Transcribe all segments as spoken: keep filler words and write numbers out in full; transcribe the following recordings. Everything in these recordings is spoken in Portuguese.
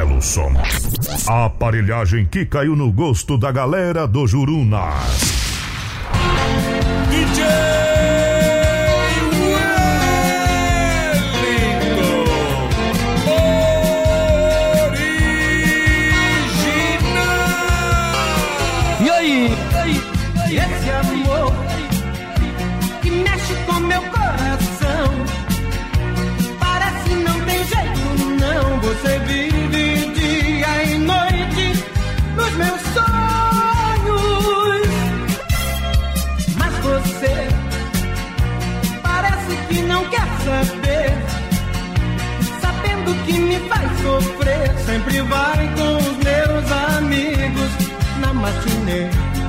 Belo som. A aparelhagem que caiu no gosto da galera do Jurunas. D J Esse amor que mexe com meu coração, parece não tem jeito não. Você vive dia e noite nos meus sonhos, mas você parece que não quer saber, sabendo que me faz sofrer. Sempre vai com os meus amigos na matinê.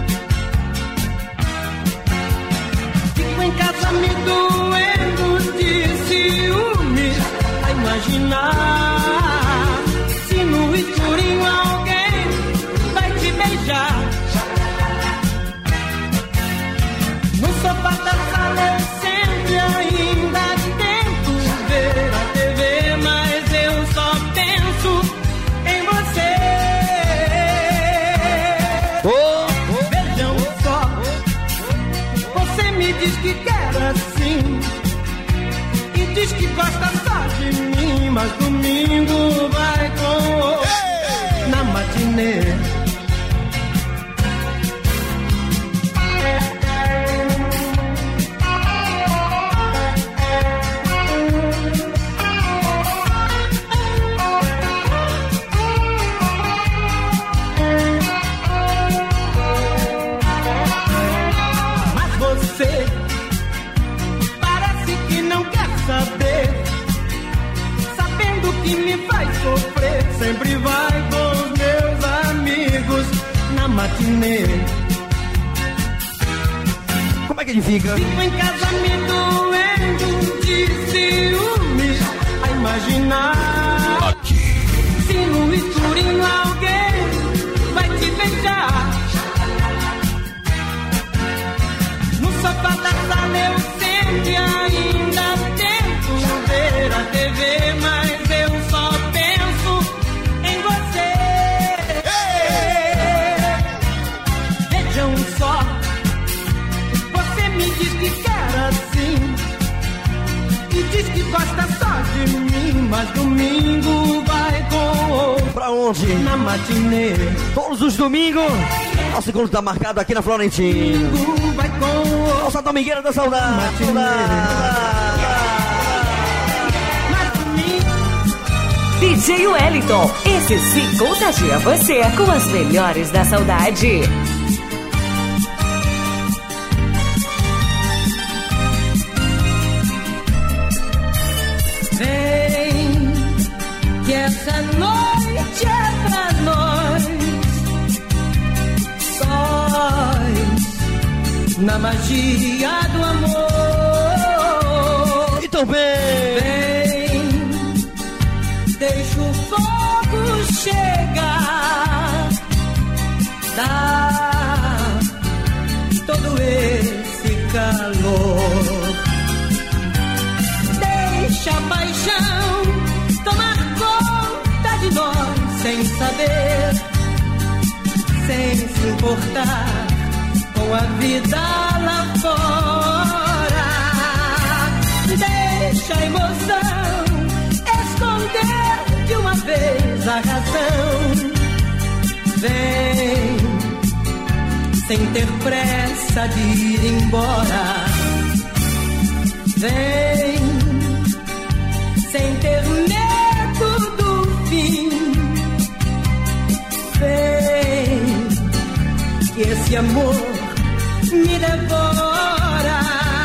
Em casa me doendo de ciúmes, a imaginar se no escurinho alguém vai te beijar. No sofá da sala eu sempre ainda tento ver a T V, mas eu só penso em você. Oh, oh. Vejam só, você me diz que quer assim e diz que gosta só de mim, mas domingo vai com hey! Na matinê. Mas você que me faz sofrer, sempre vai com os meus amigos na matinê. Como é que ele fica? Fico em casa me doendo de ciúmes, a imaginar aqui se no escurinho alguém vai te beijar. No sofá da sala eu sempre ainda tento ver a T V, mas eu só penso em você. Hey! Vejam só, você me diz que quer assim e diz que gosta só de mim, mas domingo vai com pra onde? Na matinê. Todos os domingos. Nosso encontro tá marcado aqui na Florentina. Domingo vai com Nossa Domingueira da Saudade. Matinê. D J Wellington, esse sim contagia você com as melhores da saudade. Vem, que essa noite é pra nós, sós, na magia do amor. Então vem, deixa o fogo chegar, dá todo esse calor. Deixa a paixão tomar conta de nós, sem saber, sem se importar com a vida lá fora. Deixa a emoção esconder de uma vez a razão. Vem, sem ter pressa de ir embora. Vem, sem ter medo do fim. Vem, que esse amor me devora.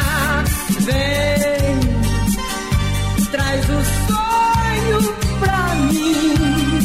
Vem, traz o sonho pra mim.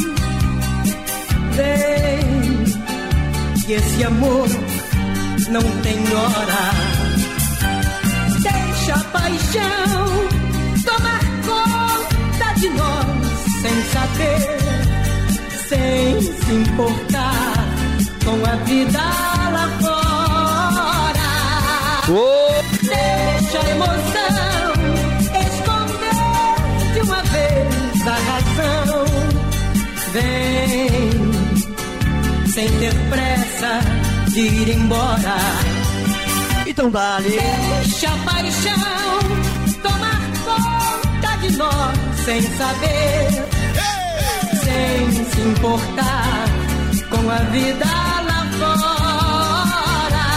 Vem, que esse amor não tem hora. Deixa a paixão tomar conta de nós, sem saber, sem se importar com a vida lá fora. Oh. Deixa a emoção esconder de uma vez a razão. Vem, Vem, sem ter pressa de ir embora. Então dá-lhe. Deixa a paixão tomar conta de nós, sem saber, sem se importar com a vida lá fora.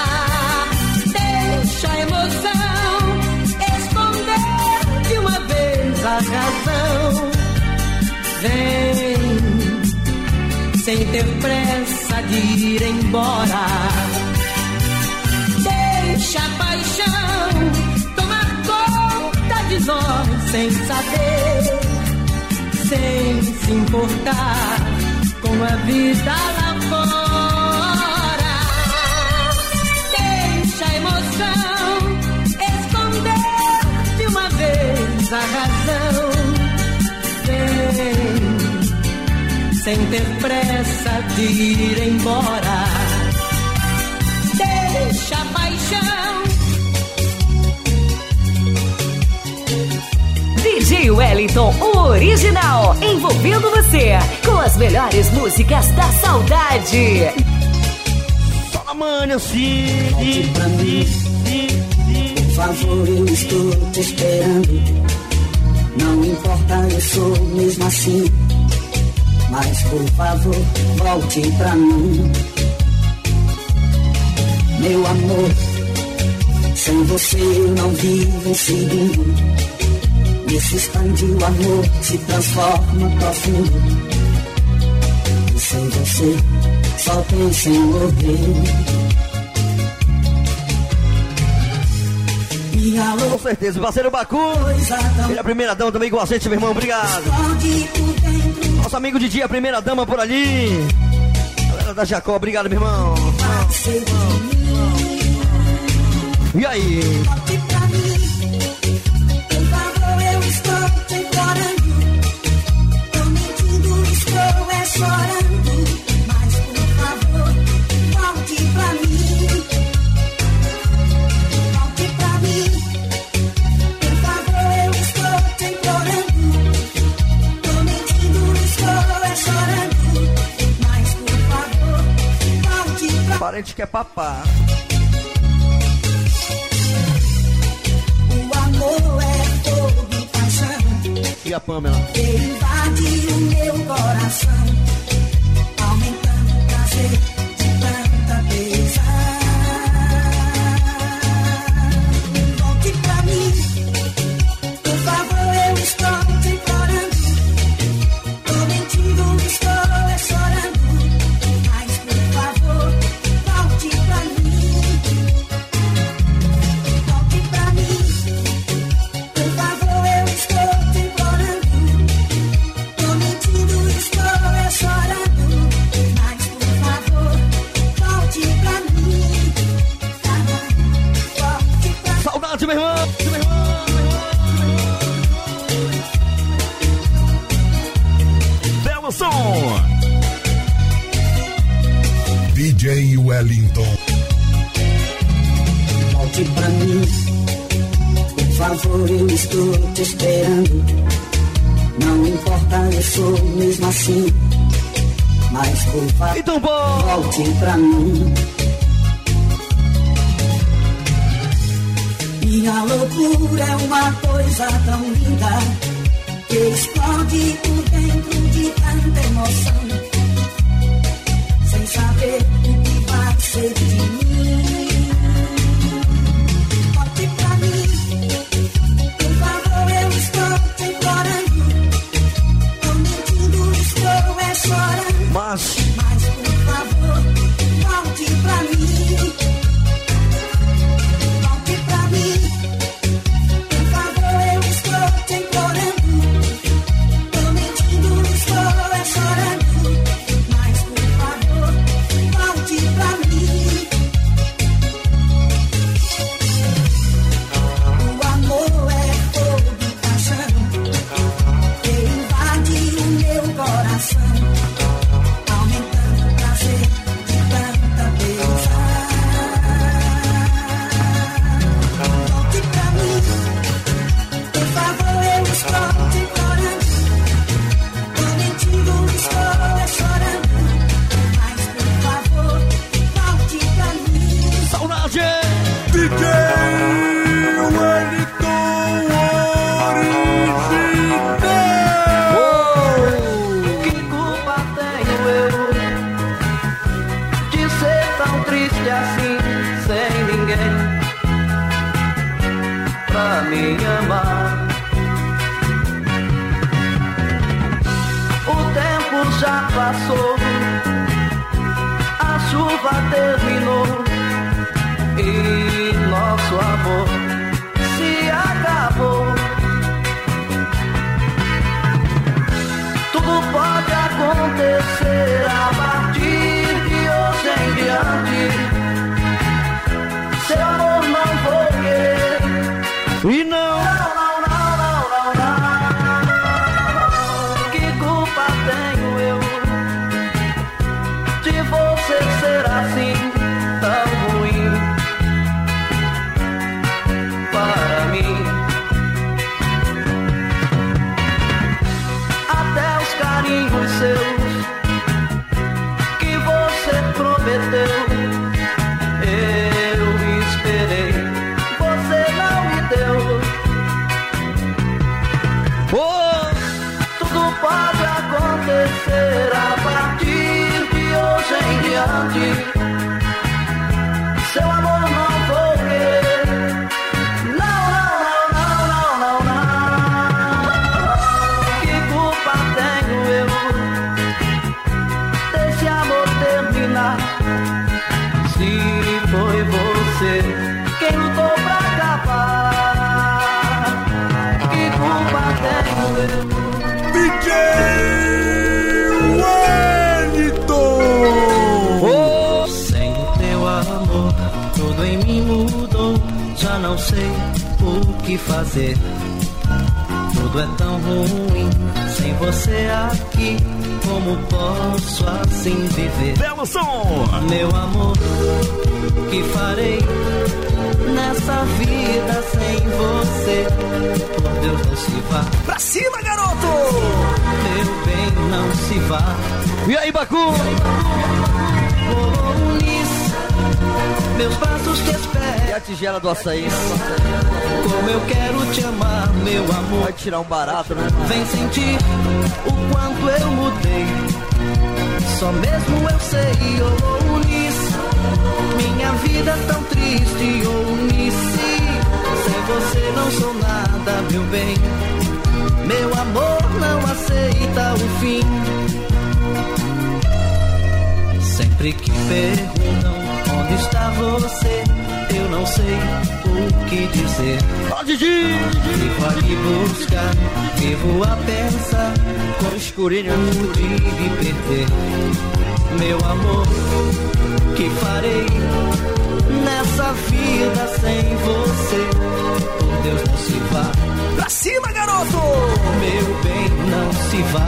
Deixa a emoção esconder de uma vez a razão. Vem, sem ter pressa de ir embora. Deixa a paixão tomar conta de nós, sem saber, sem se importar com a vida lá fora. Deixa a emoção esconder de uma vez a razão. Vem, sem ter pressa de ir embora. Deixa a paixão. D J Wellington, o original, envolvendo você com as melhores músicas da saudade. Fala, mano, Cid. Pra mim, por favor, eu estou te esperando. Não importa, eu sou mesmo assim. Mas por favor, volte pra mim. Meu amor, sem você eu não vivo um segundo. Nesse instante o amor se transforma profundo. E sem você só penso em morrer. E alô, Com certeza, parceiro Bacu. Ele é a primeira dama também com a gente, meu irmão. Obrigado. Nosso amigo Didi, a primeira dama por ali. Galera da Jacó, obrigado, meu irmão. E aí? volte pra mim. Por favor, eu estou te implorando. Tô mentindo, estou é chorando. Mas por favor, volte pra mim. Volte pra mim. Por favor, eu estou te implorando. Tô mentindo, estou é chorando. Mas por favor, volte pra mim. Parente que é papá. O amor é fogo e paixão. E a Pamela? Ele invade o meu coração, aumentando o prazer de tanta pesar. Volte pra mim, por favor, eu estou te implorando. Tô mentindo, estou é chorando. Mas por favor, volte pra mim. Volte pra mim. Por favor, eu estou te implorando. Tô mentindo, estou é chorando. Mas por favor, volte pra mim. Volte pra mim. Saudade, meu irmão. Meu irmão, Belo som. D J Wellington. Volte pra mim. Por favor, eu estou te esperando. Não importa, eu sou mesmo assim. Mas por favor, Então, bom. volte pra mim. E a loucura é uma coisa tão linda que explode por dentro de tanta emoção. Sem saber o que vai ser de mim. Volte pra mim. Por favor, eu estou te implorando. Tô mentindo, estou é chorando. Mas Mas por favor, volte pra mim. Volte pra mim. Por favor, eu estou te implorando. Tô mentindo, estou é já passou, a chuva terminou e nosso amor se acabou. Tudo pode acontecer a partir de hoje em diante. Seu amor não vou querer. E não, não, não, não, não, não, não. Que culpa tenho eu de você ser assim, tão ruim para mim? Até os carinhos seus que você prometeu eu esperei, você não me deu. oh, Tudo pode acontecer a partir de hoje em diante. Seu amor não vou querer. Não, não, não, não, não, não. Que culpa tenho eu desse amor terminar? Se foi você quem lutou pra acabar, que culpa tenho eu? D J Wellington! Oh! Sem o teu amor, tudo em mim mudou. Já não sei o que fazer. Tudo é tão ruim sem você aqui. Como posso assim viver? Belo som! Meu amor, que farei nessa vida sem você? Por Deus, não se vá. pra cima, garoto! Meu bem, não se vá. E aí, Bacu? Oh, Unis, meus braços te E esperam. a tigela do açaí? Como eu quero te amar, meu amor. Vai tirar um barato, né? Vem sentir o quanto eu mudei. Só mesmo eu sei, oh, Unis, minha vida é tão triste, oh, Unis. Sem você não sou nada, meu bem. Meu amor não aceita o fim. Sempre que perguntam onde está você, eu não sei o que dizer. Ó, Didi! Vivo a me buscar, vivo a pensar Com escurinho. como de me perder. Meu amor, que farei nessa vida sem você? Por Deus, não se vá. Pra cima, garoto! Meu bem, não se vá.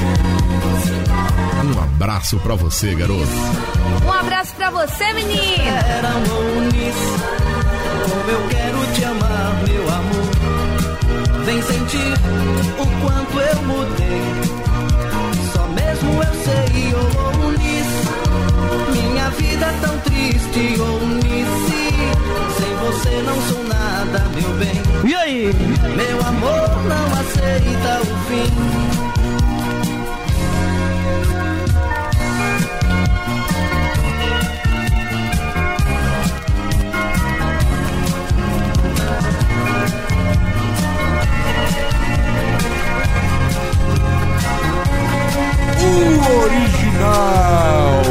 Um abraço pra você, garoto. Um abraço pra você, menino. Era um Unis, como eu quero te amar, meu amor. Vem sentir o quanto eu mudei. Só mesmo eu sei, oh, Unis, minha vida é tão triste, oh, Unis. Sem você não sou nada, meu bem. E aí? Meu amor não aceita o fim. O original!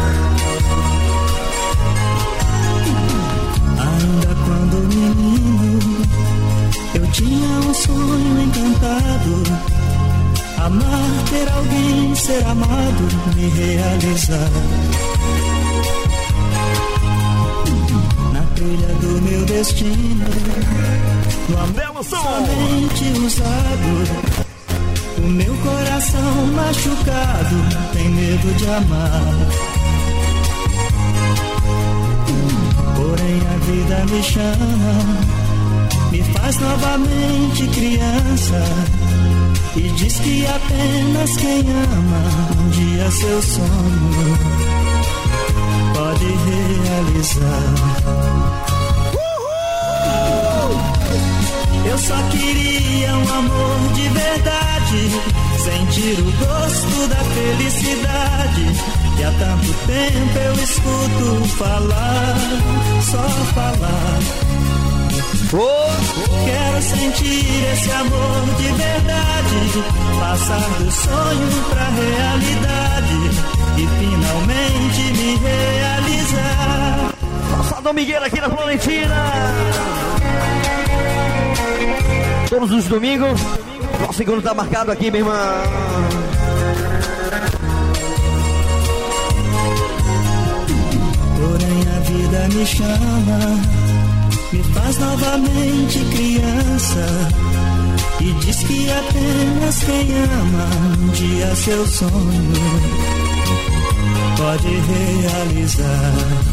Ainda quando menino, eu tinha um sonho encantado. Amar, ter alguém, ser amado, me realizar. Na trilha do meu destino, no amor somente usado. O meu coração machucado tem medo de amar. Porém a vida me chama, me faz novamente criança. E diz que apenas quem ama um dia seu sonho pode realizar. Eu só queria um amor de verdade, sentir o gosto da felicidade. E há tanto tempo eu escuto falar, só falar. Oh, Quero sentir esse amor de verdade, passar do sonho pra realidade. Domingueira aqui na Florentina. Todos os domingos. O segundo tá marcado aqui, minha irmã. Porém a vida me chama, me faz novamente criança, e diz que apenas quem ama um dia seu sonho pode realizar.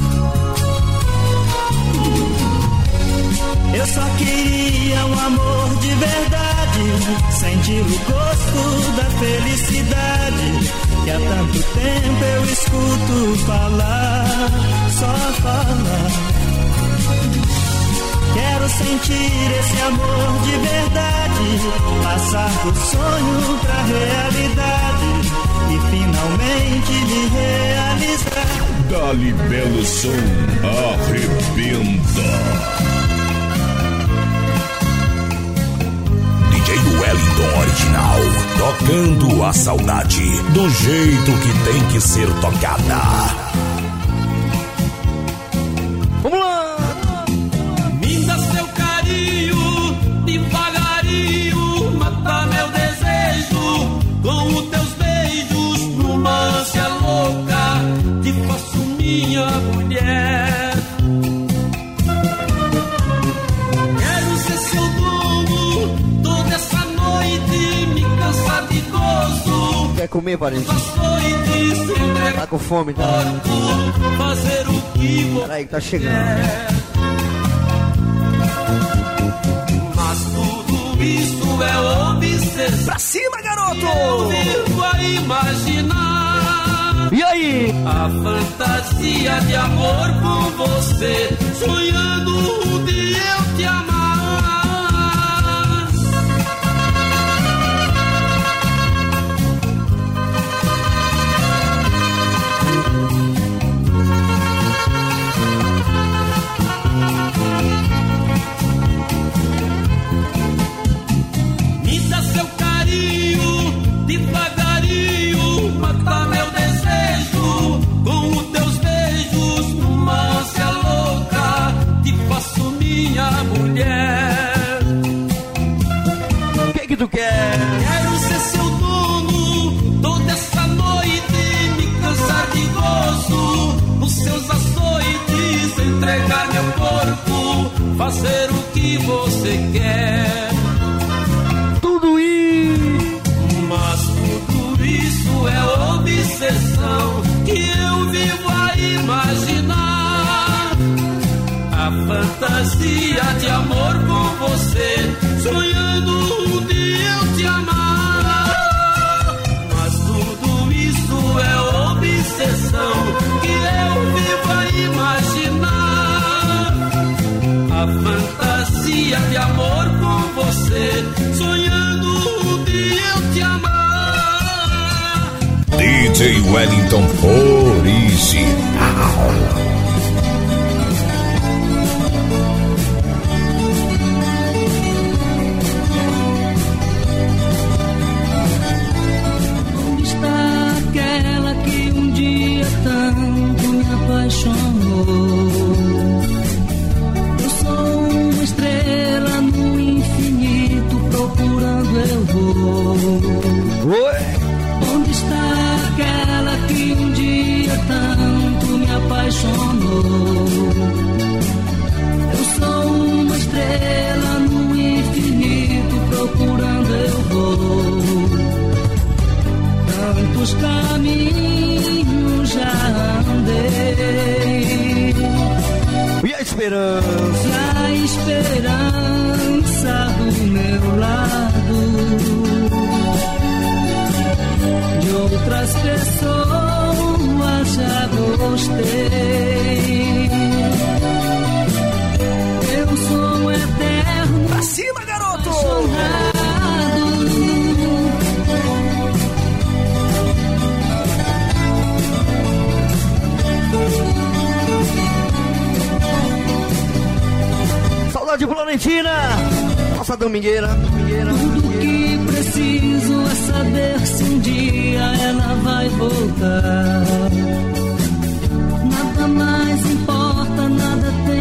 Eu só queria um amor de verdade, sentir o gosto da felicidade, que há tanto tempo eu escuto falar, só falar. Quero sentir esse amor de verdade, passar do sonho pra realidade e finalmente me realizar. Dali belo som, arrebenta. D J Wellington Original, tocando a saudade do jeito que tem que ser tocada. Vamos lá! Me dá seu carinho, devagarinho, mata meu desejo, com os teus beijos, numa ânsia louca, te faço minha mulher. Quero ser seu dono, toda essa noite, me cansar de gozo. Quer comer, parente? Tá Tá com fome, tá? Fazer o que você Peraí, tá chegando. quer. Mas tudo isso é obsessão. Pra cima, garoto! Eu vivo a imaginar E aí? a fantasia de amor com você, sonhando um dia eu te amar. Me dá seu carinho, devagarinho, mata meu desejo, com os teus beijos, numa ânsia louca, te faço minha mulher. O que que tu quer? Quero ser seu dono, toda essa noite, me cansar de gozo, nos seus açoites, entregar meu corpo, fazer o que você quer. Tudo isso! Mas tudo isso é obsessão que eu vivo a imaginar. A fantasia de amor com você, sonhando um dia eu te amar. Mas tudo isso é obsessão que eu vivo a imaginar. A fantasia de amor com você, sonhando um dia eu te amar. D J Wellington Original. Onde está aquela que um dia tanto me apaixonou? Eu sou uma estrela no infinito, procurando eu vou. Oi! Onde está aquela que um dia tanto me apaixonou? Eu sou uma estrela no infinito, procurando eu vou. Tantos caminhos já andei, E a esperança? e a esperança do meu lado, de outras pessoas já gostei. Eu sou eterno, Pra cima, garoto! apaixonado. Saudade Florentina! Nossa domingueira, domingueira, Tudo domingueira. que preciso é saber se um dia ela vai voltar. Nada mais importa, nada tem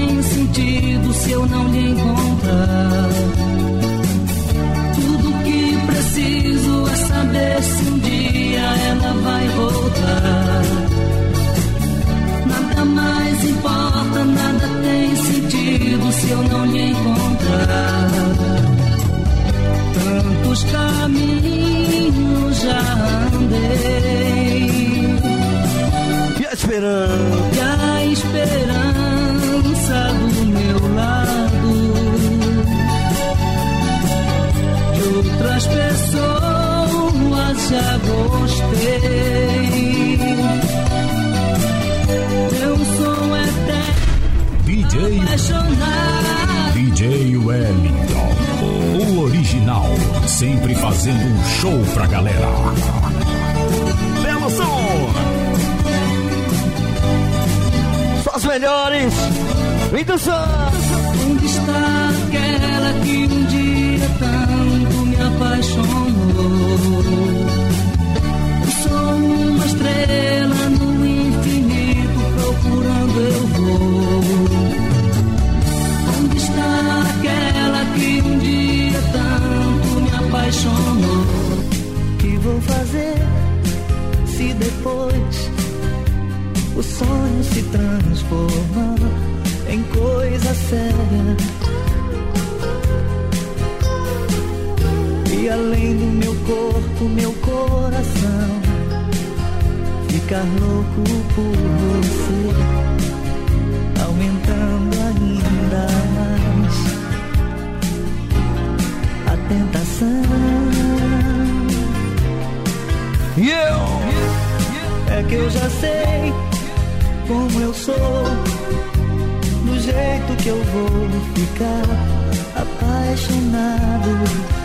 esperando. E a esperança do meu lado, de outras pessoas já gostei. Meu som é D J apaixonado. D J Wellington, o original, sempre fazendo um show pra galera. Belo som! Só as melhores! Vem do som! Onde está aquela que um dia tanto me apaixonou? Sou uma estrela no infinito, procurando eu vou. Onde está aquela que um dia tanto me apaixonou? Que vou fazer se depois o sonho se transformar em coisa séria? E além do meu corpo, meu coração ficar louco por você, aumentando ainda mais a tentação. E eu? É que eu já sei como eu sou, do jeito que eu vou ficar apaixonado.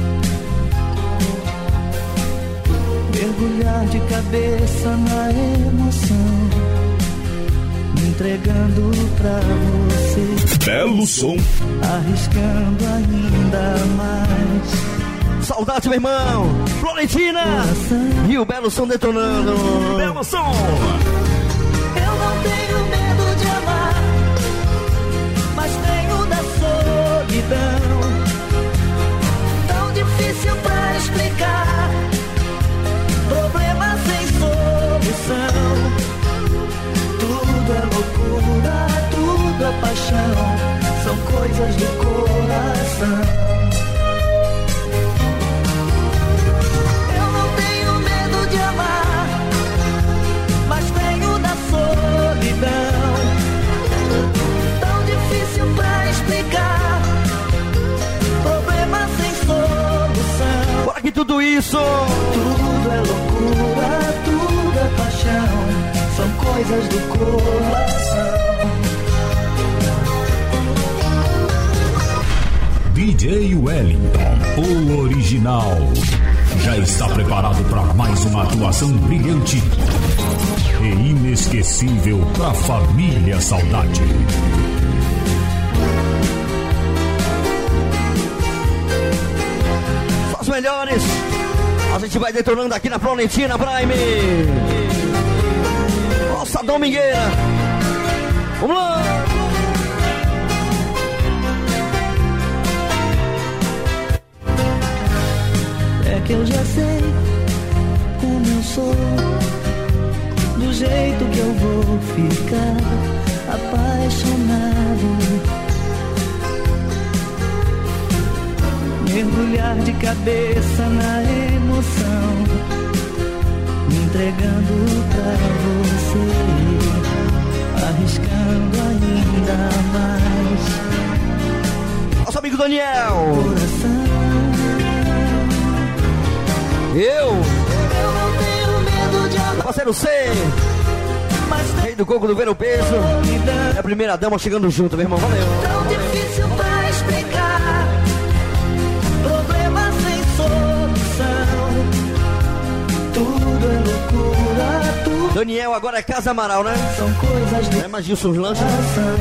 Mergulhar de cabeça na emoção, me entregando pra você. Belo som! Arriscando ainda mais. Saudade, meu irmão! Florentina! Coração. E o Belo Som detonando! Belo Som! Eu não tenho medo de amar, mas tenho da solidão. Tão difícil pra explicar, problema sem solução. Tudo é loucura, tudo é paixão, são coisas do coração. Eu não tenho medo de amar, mas tenho da solidão. Tão difícil pra explicar, problema sem solução. Bora que tudo isso! Tudo é loucura, tudo é paixão, são coisas do coração. D J Wellington, o original, já está preparado para mais uma atuação brilhante e inesquecível para a família Saudade. Só as melhores! A gente vai detonando aqui na Florentina Prime! Nossa domingueira! Vamos lá! É que eu já sei como eu sou, do jeito que eu vou ficar apaixonado. Mergulhar de cabeça na emoção, me entregando pra você, arriscando ainda mais. Nosso amigo Daniel! Coração. Eu! Eu não tenho medo de amar, Parceiro C! mas Rei do coco do Vero Peso! É a primeira dama chegando junto, meu irmão, valeu! tão difícil pra explicar, problema sem solução. Tudo é loucura, tudo Daniel agora é Casa Amaral, né? são coisas do É mais Gilson Lanches. coração.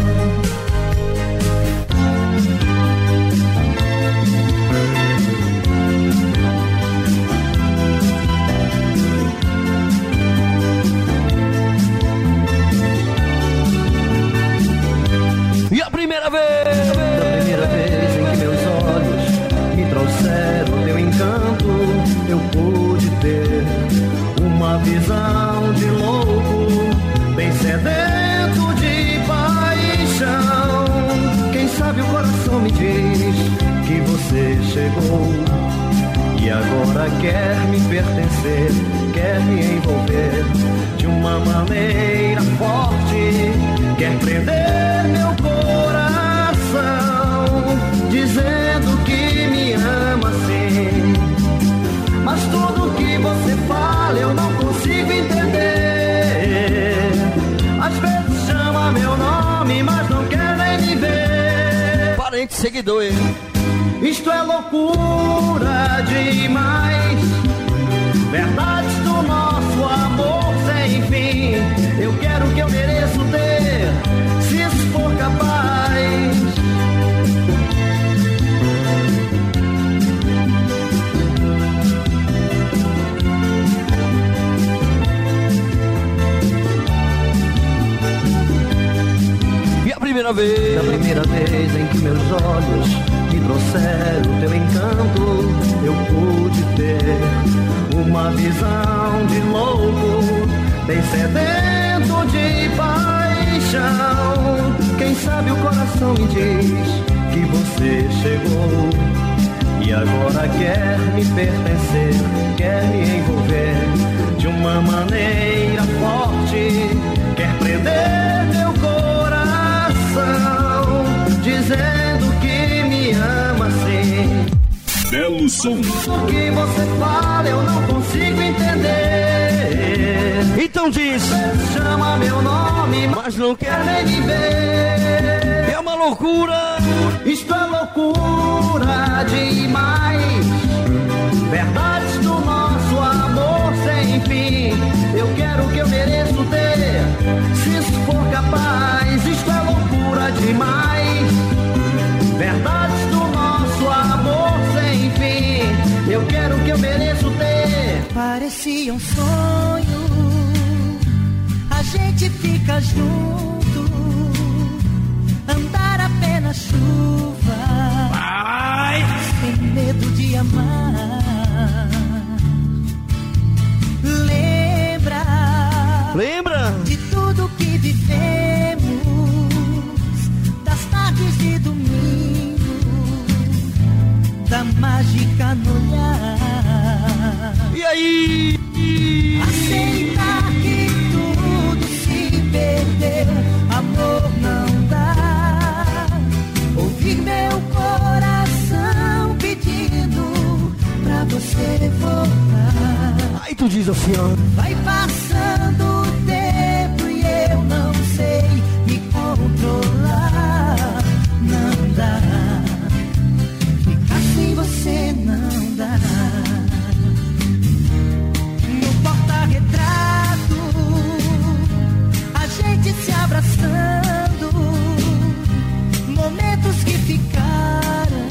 E a primeira vez! Da primeira vez em que meus olhos me trouxeram teu encanto, eu pude ter uma visão de louco, bem sedento de paixão. Quem sabe o coração me diz que você chegou e agora quer me pertencer, quer me envolver de uma maneira bastante seguidor, hein? Isto é loucura demais. Verdades do nosso amor sem fim. Eu quero o que eu mereço ter, se isso for capaz. E a primeira vez, a primeira vez em que meus olhos me trouxeram teu encanto, eu pude ter uma visão de louco, bem sedento de paixão. Quem sabe o coração me diz que você chegou e agora quer me pertencer, quer me envolver de uma maneira forte, quer prender meu coração, dizendo que me ama assim. Belo som. O que você fala eu não consigo entender. Então diz. Você chama meu nome, mas não quer nem me ver. É uma loucura. Isto é loucura demais. Verdades do nosso amor sem fim. Eu quero o que eu mereço ter, se isso for capaz. Isto é loucura demais. Verdades do nosso amor sem fim. Eu quero o que eu mereço ter. Parecia um sonho, a gente fica junto, andar apenas chuva, ai, sem medo de amar. Lembra, lembra de tudo que vivemos, das tardes de domingo, da mágica no olhar. E aí? Aceitar que tudo se perdeu, amor não dá. Ouvir meu coração pedindo pra você voltar. Aí tu diz assim, ó. Vai passando o tempo e eu não sei me controlar. Não dá, ficar sem você não dá. No porta-retrato, a gente se abraçando, momentos que ficaram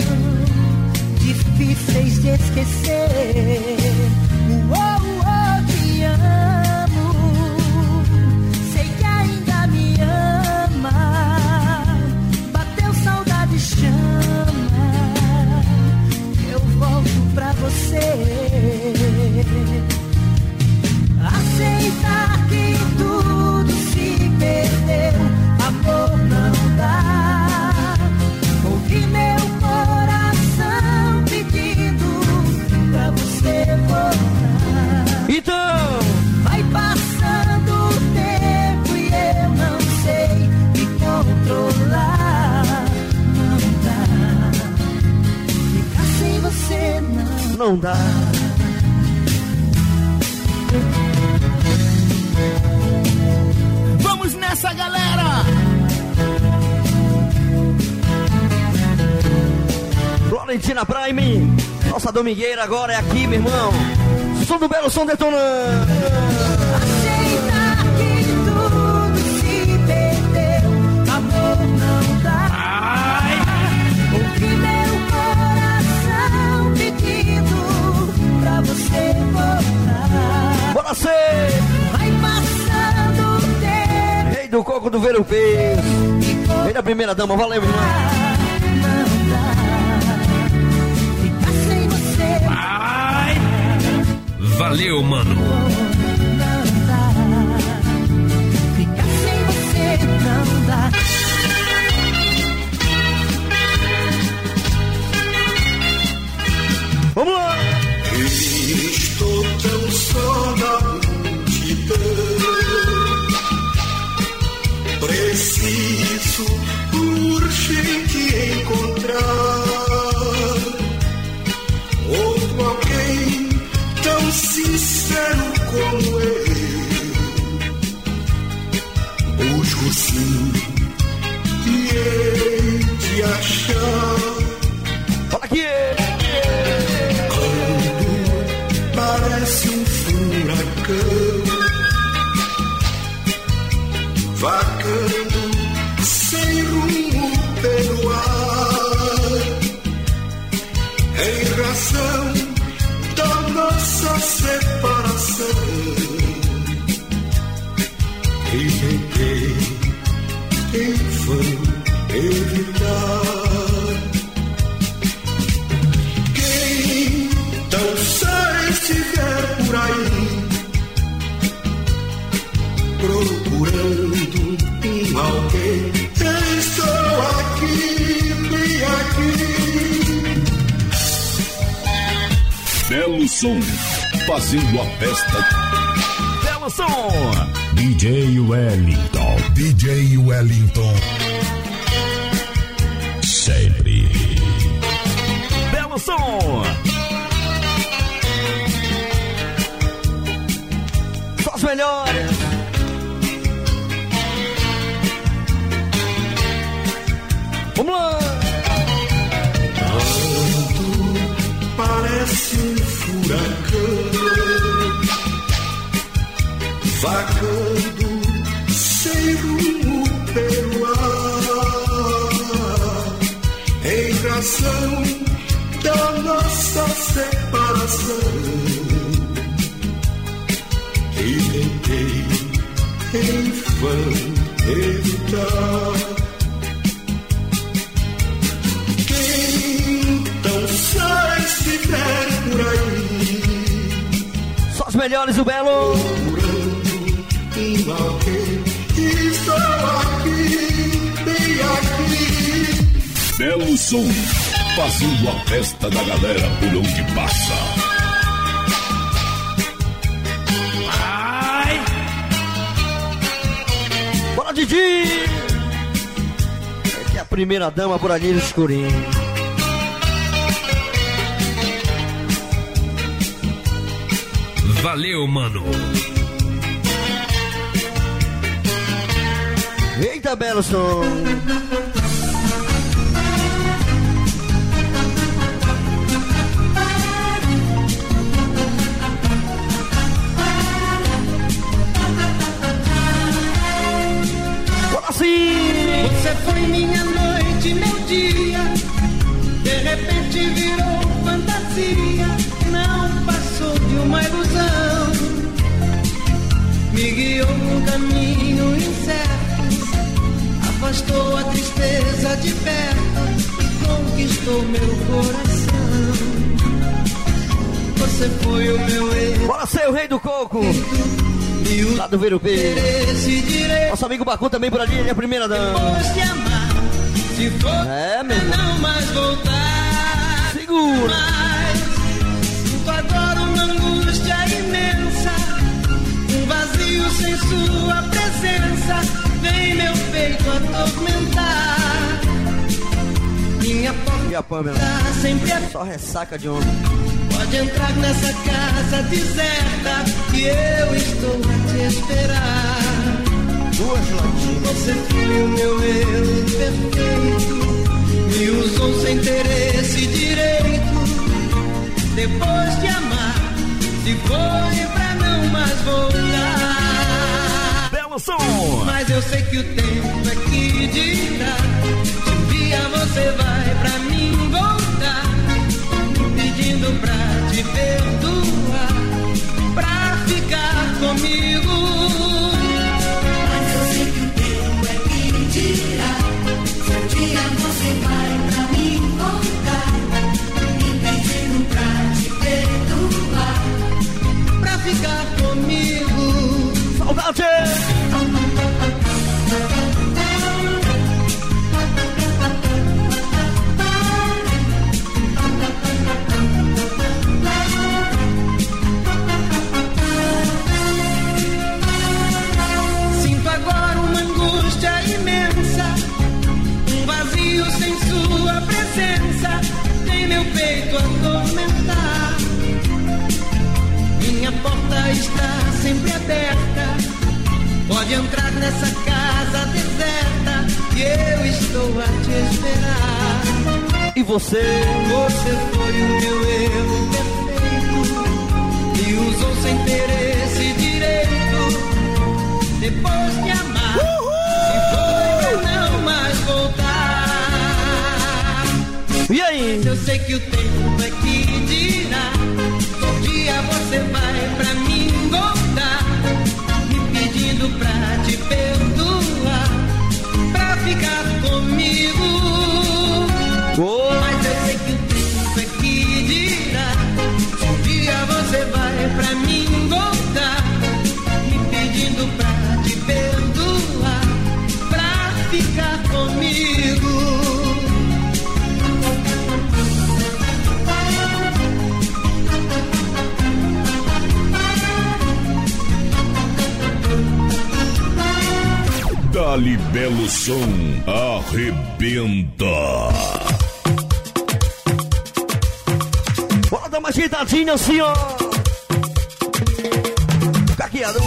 difíceis de esquecer. Uou, uou, te amo, sei que ainda me ama. Bateu saudade, chama, eu volto pra você. Aceitar que tudo se perdeu, amor não dá. Ouvir meu coração pedindo pra você voltar. Então vai passando o tempo e eu não sei me controlar. Não dá, ficar sem você não, não dá. Vamos nessa, galera! Florentina Prime, nossa domingueira agora é aqui, meu irmão. Som do Belo Som detonando. Aceitar que tudo se perdeu, amor não dá. Ai. Ouvir meu coração pedindo pra você voltar. Bora ser! Vai passando o tempo. Rei do coco do Ver o Peixe. Rei da primeira dama, valeu, irmão. Não dá, ficar sem você. Ai. Valeu, mano. Não dá, ficar sem você não dá. Vamos lá! Estou tão só na multidão, preciso urgente encontrar outro alguém tão sincero como eu. Busco sim e hei de achar. Fala aqui! Quando parece um furacão, vagando sem rumo pelo ar, em razão da nossa separação. E tentei em vão evitar. Quem tão só estiver por aí procurando um alguém, estou aqui, bem aqui. Belo som, fazendo a festa. Belo som, D J Wellington. D J Wellington. Sempre. Belo som. Só os melhores. Vamos lá. Quando parece um furacão, vagando sem rumo pelo ar, em razão da nossa separação. E tentei em vão evitar. Quem tão só estiver por aí, só os melhores, o Belo. Alguém, estou aqui, bem aqui. Belo som, fazendo a festa da galera por onde passa. Ai! Bora, Didi! É que a primeira dama por ali no escurinho. Valeu, mano. Eita, Belo som. Bora sim! Você foi minha noite, meu dia, de repente virou fantasia, não passou de uma ilusão, me guiou no caminho incerto, afastou a tristeza de perto, conquistou meu coração. Você foi o meu erro. Bora ser o rei do coco. Lá do Verupê. Nosso amigo Bacu também por ali, ele é a primeira dama. Depois de amar, se for é, meu irmão. Não mais voltar. Segura. Mas sinto agora uma angústia imensa, um vazio sem sua presença. Vem meu peito atormentar. Minha porta e a Pamela? Tá sempre a... Só ressaca de ontem. Pode entrar nessa casa deserta, que eu estou a te esperar. Duas latinhas. Você foi o meu eu perfeito, me usou sem ter esse direito. Depois de amar, se foi pra não mais voltar. Belo som! Mas eu sei que o tempo é que dirá, se um dia você vai pra mim voltar, pedindo pra te perdoar, pra ficar comigo. Mas eu sei que o tempo é que dirá, se um dia você vai pra mim voltar, me pedindo pra te perdoar, pra ficar comigo. Saudade! Sinto agora uma angústia imensa, um vazio sem sua presença, tem meu peito a atormentar. Minha porta está sempre aberta, pode entrar nessa casa deserta, que eu estou a te esperar. E você? Você foi o meu erro perfeito, me usou sem ter esse direito. Depois de amar, e foi pra não mais voltar. E aí? Eu sei que o tempo é que dirá. Um dia você vai pra mim voltar, me pedindo pra te perdoar, pra ficar comigo. Oh. Mas eu sei que o tempo é que dirá. Um dia você vai pra mim voltar, me pedindo pra te perdoar, pra ficar comigo. Dali Belo Som arrebenta. Bora dar uma ajeitadinha assim, ó. Caqueado.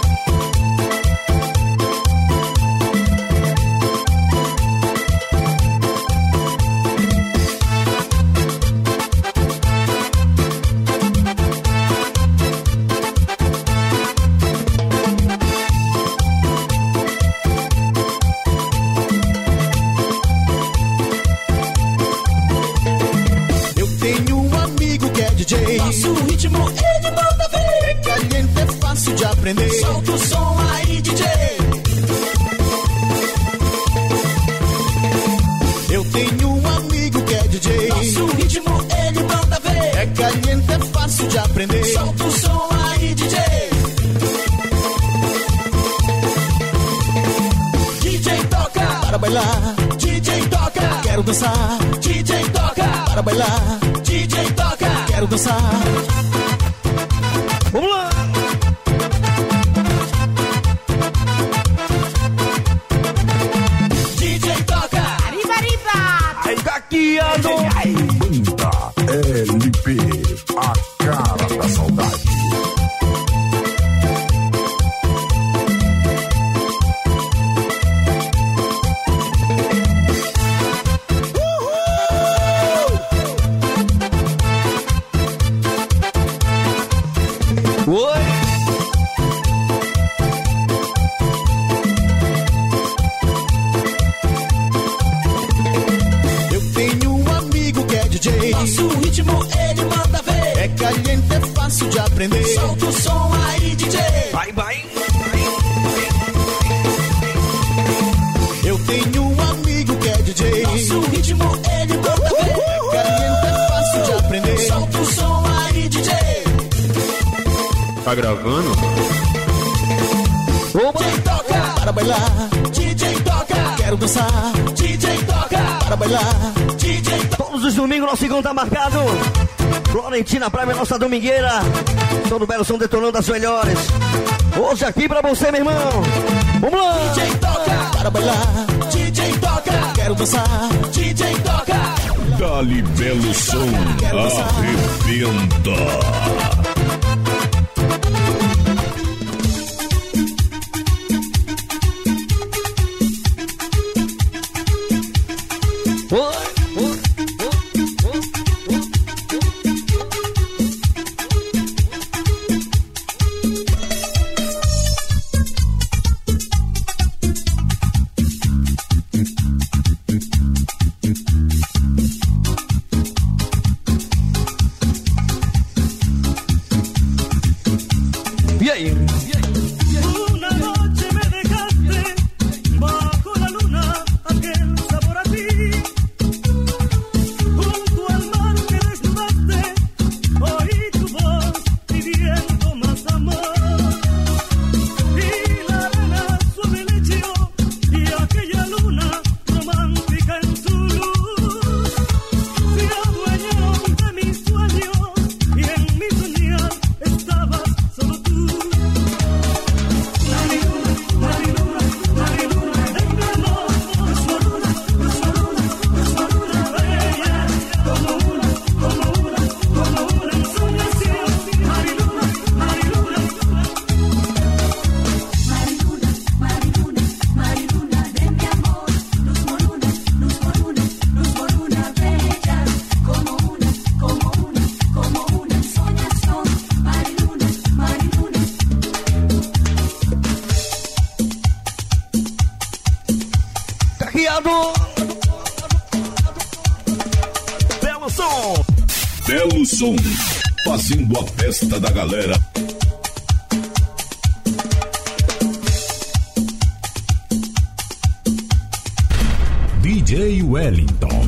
Nosso ritmo é de banda ver. É caliente, é fácil de aprender. Solta o som aí, D J. Eu tenho um amigo que é D J. Nosso ritmo é de banda ver. É caliente, é fácil de aprender. Solta o som aí, D J. D J toca para bailar. D J toca, quero dançar. D J toca para bailar. D J toca, quero dançar. Vamos lá! D J toca! Arriba, arriba! Aí, caqueado! Banda L P, a cara da saudade. Oi! Eu tenho um amigo que é D J. Nosso ritmo ele manda ver. É caliente, é fácil de aprender. Solta o som aí, D J. Vai, vai! Eu tenho um amigo que é D J. Nosso ritmo ele manda ver. É caliente, é fácil de aprender. Solta o som aí, D J. Tá gravando? D J toca para bailar. D J toca, quero dançar. D J toca para bailar. D J toca. Todos os domingos nosso segundo tá marcado. Florentina Praia, nossa domingueira. Todo Belo Som detonando as melhores. Hoje aqui pra você, meu irmão. Vamos lá! D J toca para bailar. D J toca, quero dançar. D J toca. Dali Belo Som arrebenta. obrigado. Belo som. Belo som. Fazendo a festa da galera. D J Wellington.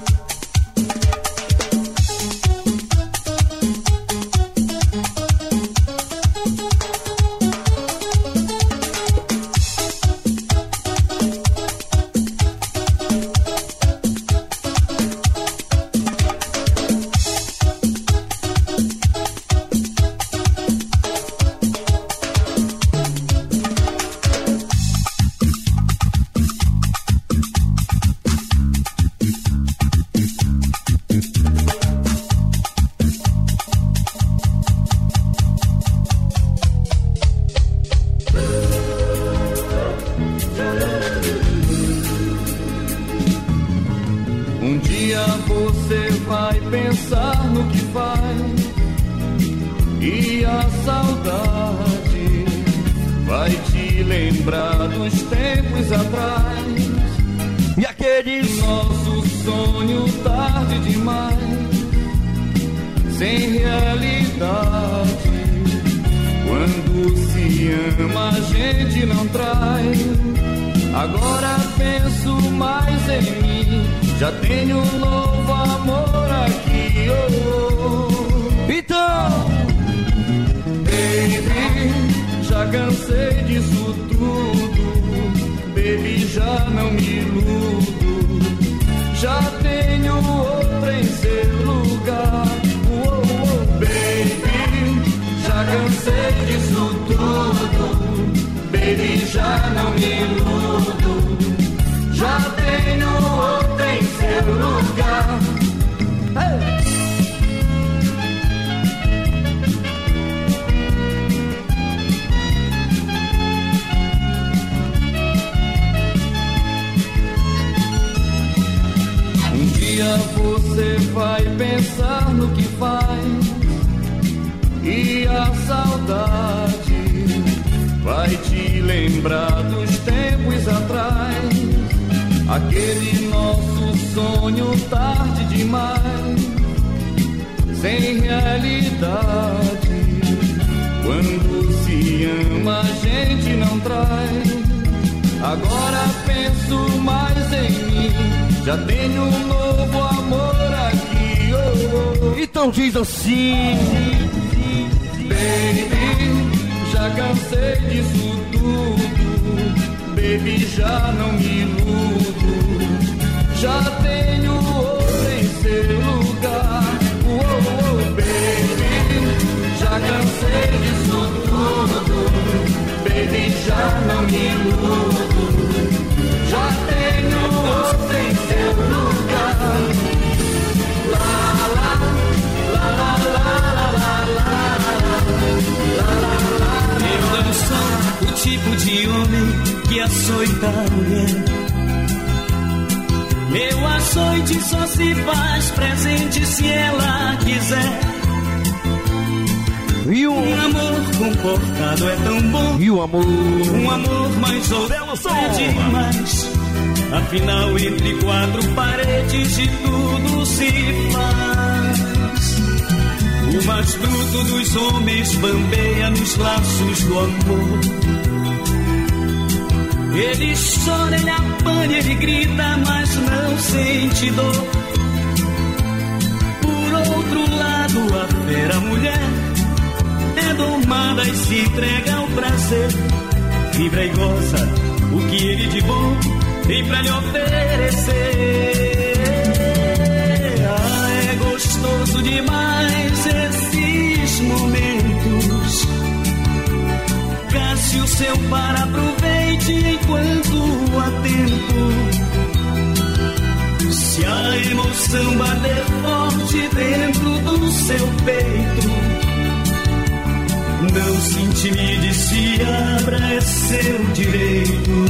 Você vai pensar no que faz e a saudade vai te lembrar dos tempos atrás. Aquele nosso sonho tarde demais, sem realidade. Quando se ama a gente não traz. Agora penso mais em mim, já tenho um novo amor aqui, oh, oh. Então diz assim: baby, já cansei disso tudo. Baby, já não me iludo. Já tenho outro em seu lugar, oh, oh, baby, já cansei disso tudo. Baby, já não me iludo. Já tenho outro em seu lugar. La la la la la la la la. Eu não sou o tipo de homem que açoita a mulher. Meu açoite só se faz presente se ela quiser. E o um amor comportado é tão bom. E o amor, um amor mais ousado é demais. Afinal, entre quatro paredes de tudo se faz. O mais bruto dos homens bambeia nos laços do amor. Ele chora, ele apanha, ele grita, mas não sente dor. Por outro lado, a fera mulher é domada e se entrega ao prazer. Vibra e goza o que ele de bom tem pra lhe oferecer. Ah, é gostoso demais esses momentos. Gaste o seu par, aproveite enquanto há tempo. Se a emoção bater forte dentro do seu peito, não se intimide, se abra, é seu direito.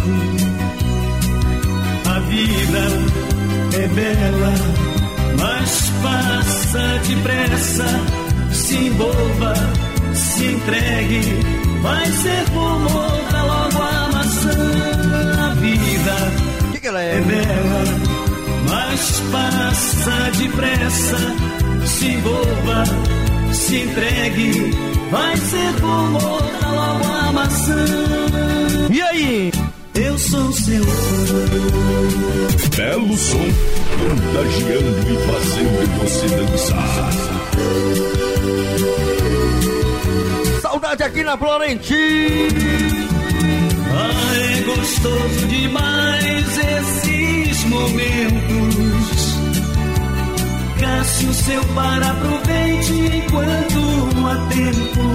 A vida é bela, mas passa depressa. Se envolva, se entregue, vai ser como outra logo a maçã. A vida que que ela é? é bela, mas passa depressa. Se envolva, se entregue, vai ser como outra logo a maçã. E aí? Eu sou seu fã. Belo som, contagiando e fazendo você dançar. Saudade aqui na Florentina. Ah, é gostoso demais esses momentos. Cássio, seu par, aproveite enquanto há tempo.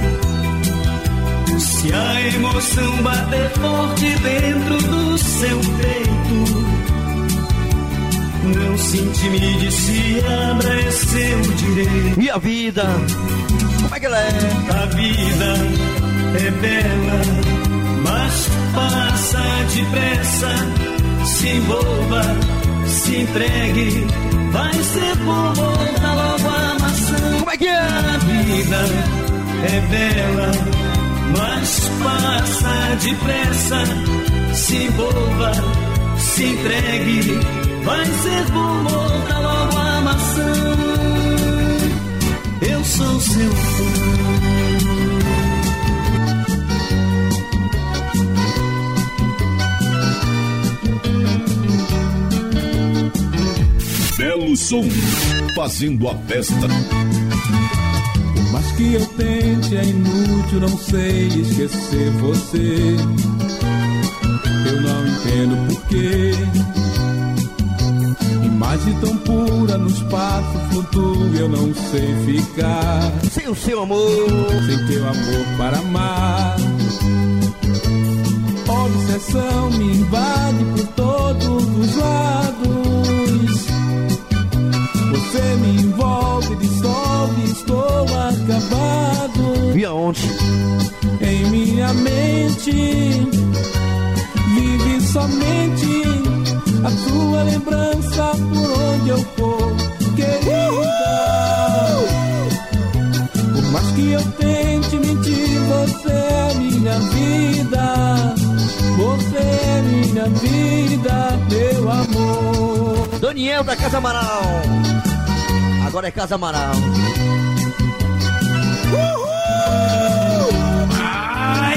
Se a emoção bater forte dentro do seu peito, não se intimide, se abra, é seu direito. E a vida? Como é que ela é? A vida é bela, mas passa depressa. Se envolva, se entregue, vai ser como outra logo a maçã. Como é que é? A vida é bela, mas passa depressa. Se envolva, se entregue, vai ser como outra logo a maçã. Eu sou seu fã. Belo som, fazendo a festa. Por mais que eu tente, é inútil, não sei esquecer você. Eu não entendo porquê. Imagem tão pura no espaço flutua, eu não sei ficar sem o seu amor, sem teu amor para amar. Obsessão me invade por todos os lados. Você me envolve, dissolve, estou acabado. E aonde? Em minha mente vive somente a tua lembrança por onde eu for, querida. Por mais que eu tente mentir, você é minha vida. Você é minha vida, meu amor. Daniel da Casa Amaral. Agora é Casa Amaral. Uhul! Ai!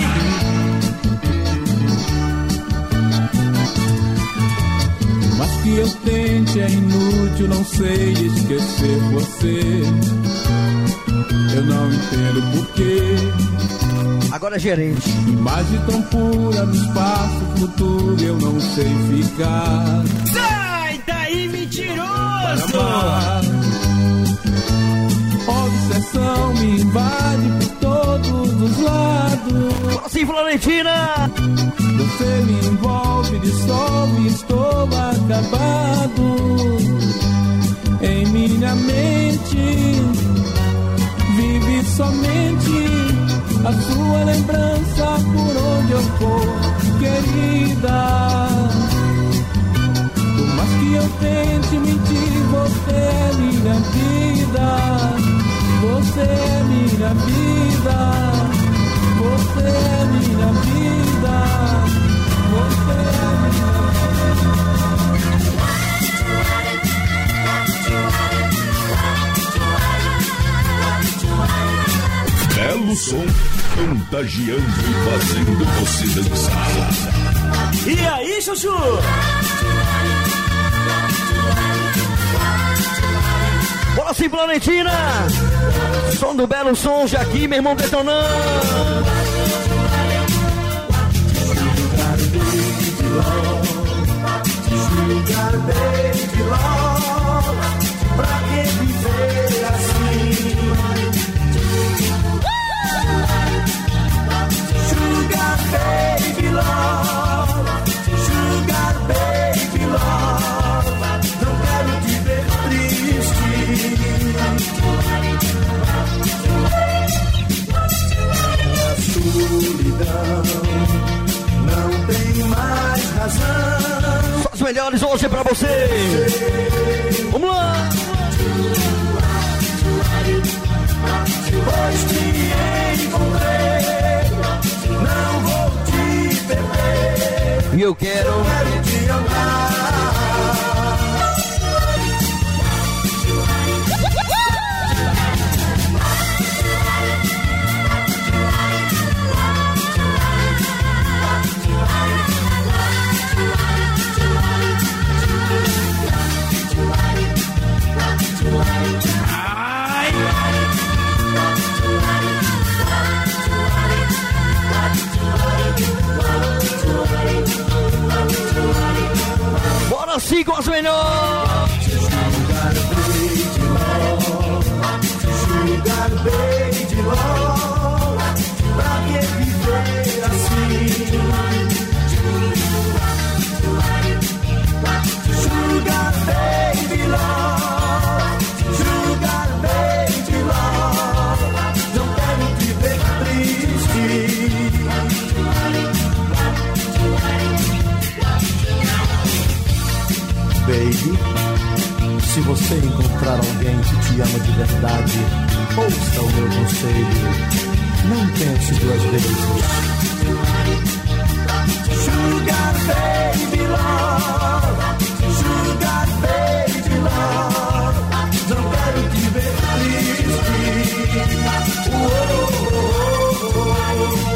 Mas que eu tente, é inútil, não sei esquecer você. Eu não entendo porquê. Agora é gerente. Imagem tão pura no espaço futuro, eu não sei ficar. Sai daí, mentiroso! Obsessão me invade por todos os lados. Assim, Florentina! Você me envolve, dissolve, estou acabado. Em minha mente vive somente a sua lembrança por onde eu for, querida. Por mais que eu tente mentir, você é minha vida. Você é minha vida. Você é minha vida. Você é minha vida. Belo som, contagiando e fazendo você dançar. E aí, Chuchu? Bora sim, Florentina! Som do Belo Som, já aqui, meu irmão detonando. Sugar baby love, pra que viver assim? Sugar baby love, sugar baby love, não quero te ver triste. A solidão não tem mais razão. Só as melhores hoje pra você. Vamos lá! Pois te encontrei, não vou te perder. E eu quero, eu quero te amar. Assim com as melhores. Sugar baby love, sugar baby love, pra que viver assim? Sugar baby love, sugar baby love, não quero te ver triste. Baby, se você encontrar alguém que te ama de verdade, ouça o meu conselho, não pense duas vezes. Sugar baby love, sugar baby love, não quero te ver triste. Oh, oh, oh, oh.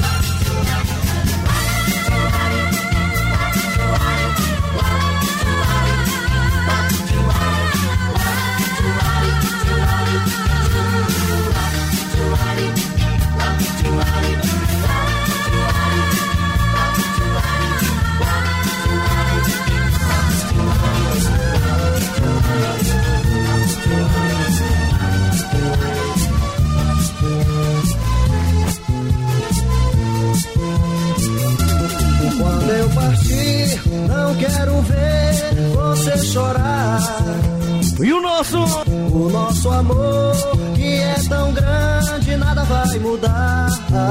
Quando eu partir, não quero ver você chorar. E o nosso? O nosso amor, que é tão grande, nada vai mudar.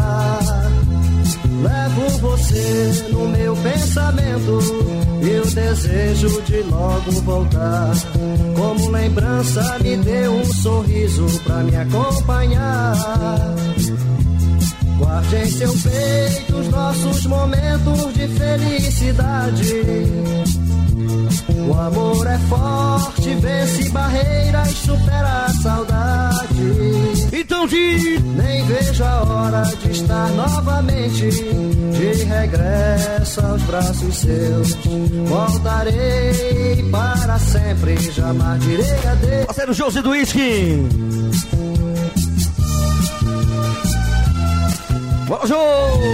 Levo você no meu pensamento, eu desejo de logo voltar. Como lembrança, me dê um sorriso pra me acompanhar. Guarde em seu peito os nossos momentos de felicidade. O amor é forte, vence barreiras, supera a saudade. Então diz, nem vejo a hora de estar novamente de regresso aos braços seus. Voltarei para sempre, jamais direi adeus. Parceiro Josi do Whisky. Bora, Jô!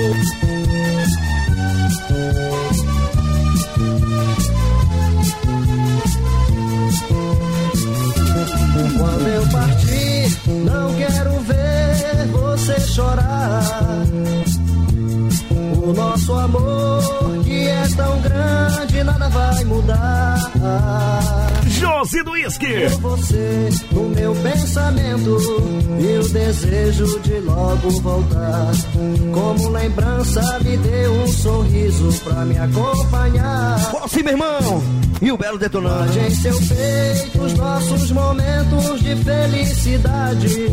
Quando eu partir, não quero ver você chorar. O nosso amor, que é tão grande, nada vai mudar. Josi do Whisky. Você no meu pensamento, eu desejo de logo voltar. Como lembrança, me dê um sorriso pra me acompanhar. Sim, meu irmão. E o belo detonante. Em seu peito os nossos momentos de felicidade.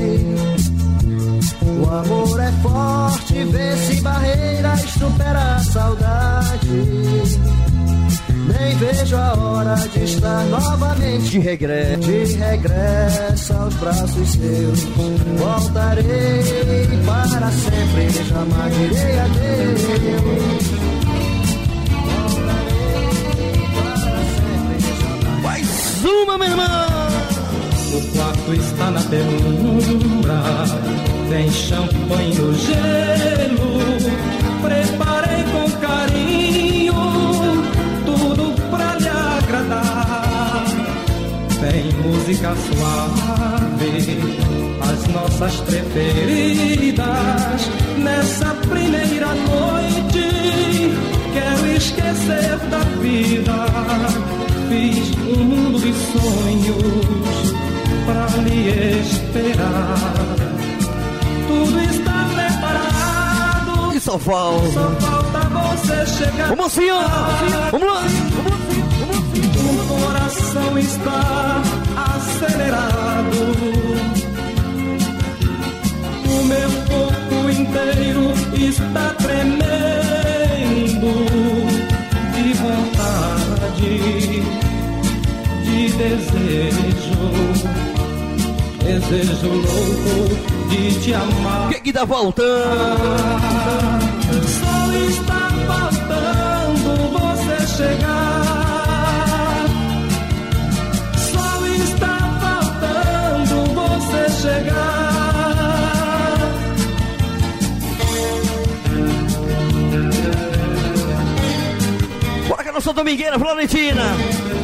O amor é forte, vence barreiras, supera a saudade. Nem vejo a hora de estar novamente de regresso, de regresso aos braços seus. Voltarei para sempre, jamais direi adeus. Voltarei para sempre, jamais. Mais uma, meu irmão. O quarto está na penumbra, tem champanhe no gelo. Preparei com carinho tudo pra lhe agradar. Tem música suave, as nossas preferidas. Nessa primeira noite quero esquecer da vida. Fiz um mundo de sonhos pra lhe esperar. Tudo está preparado e só falta, só falta você chegar. Vamos assim, ó. Vamos lá. O coração está acelerado. O meu corpo inteiro está tremendo de vontade, de desejo, desejo louco de te amar. O que que tá faltando? Só está faltando você chegar. Só está faltando você chegar. Bora que eu não sou domingueira, Florentina.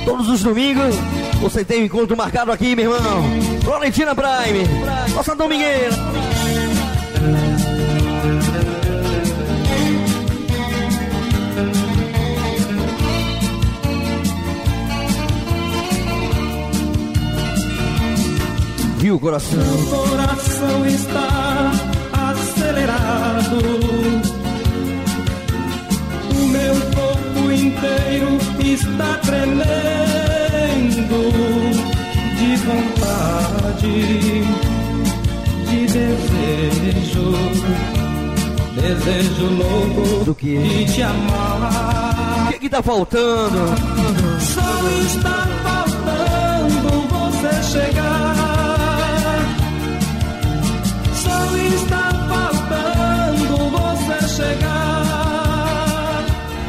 Todos os domingos você tem um encontro marcado aqui, meu irmão. Florentina Prime, nossa domingueira. Viu o coração? O coração está acelerado. O meu corpo inteiro está tremendo de vontade, de desejo, desejo louco do que? de te amar. O que que tá faltando? Só está faltando você chegar. Só está faltando você chegar.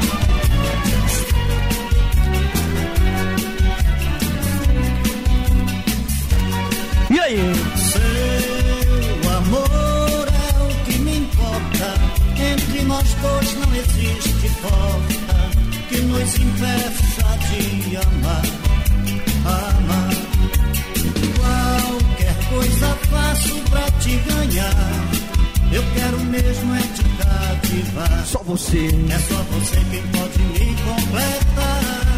E aí? Seu amor é o que me importa. Entre nós dois não existe porta que nos impeça de amar, amar. Qualquer coisa faço pra te ganhar. Eu quero mesmo é te cativar. Só você. É só você quem pode me completar.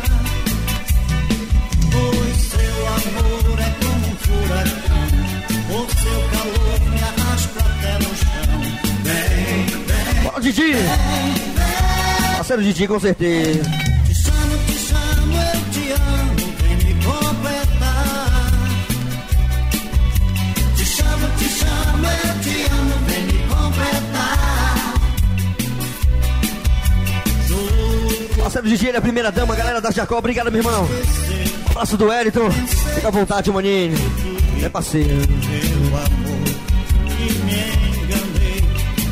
Pois seu amor é como um furacão. Por seu calor me arrasto até no chão. Vem, vem. Bora, Didi! Vem, vem. Parceiro Didi, com certeza. Te chamo, te chamo, eu te amo. Vem me completar. Te chamo, te chamo, eu te amo. Vem me completar. Juro. Parceiro Didi, ele é a primeira dama, galera da Jacó. Obrigado, meu irmão. Um abraço do Wellington. Fica à vontade, maninho. É parceiro. Meu amor, que me enganei.